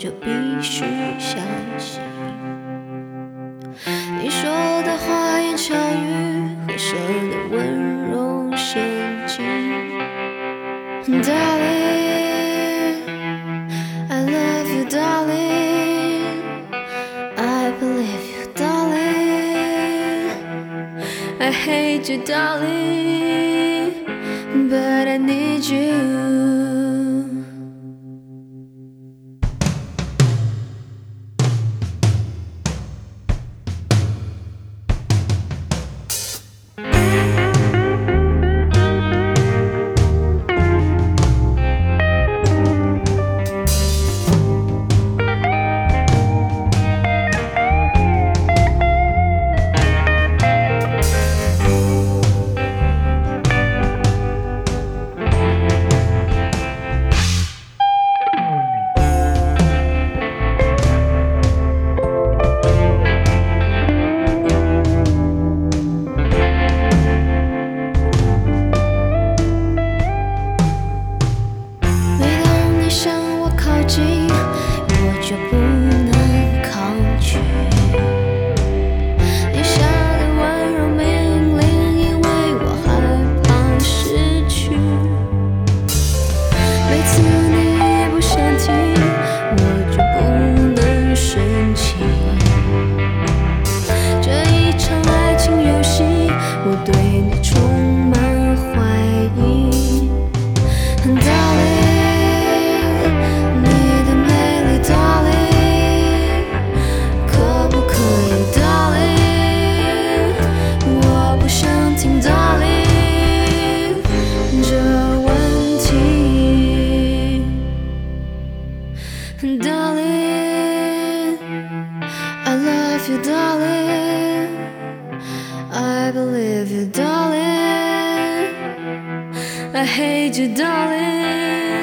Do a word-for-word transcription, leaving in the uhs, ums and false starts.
就必须相信。你说的花言巧语，回声的温柔陷阱。Darling, I love you, darling. I believe you, darling. I hate you, darling, but I need you.我就不能抗拒你下的温柔命令，因为我害怕失去。每次你不想听，我就不能生气。这一场爱情游戏，我对你充满怀疑。Darling, Darling, I love you, darling. I believe you, darling. I hate you, darling.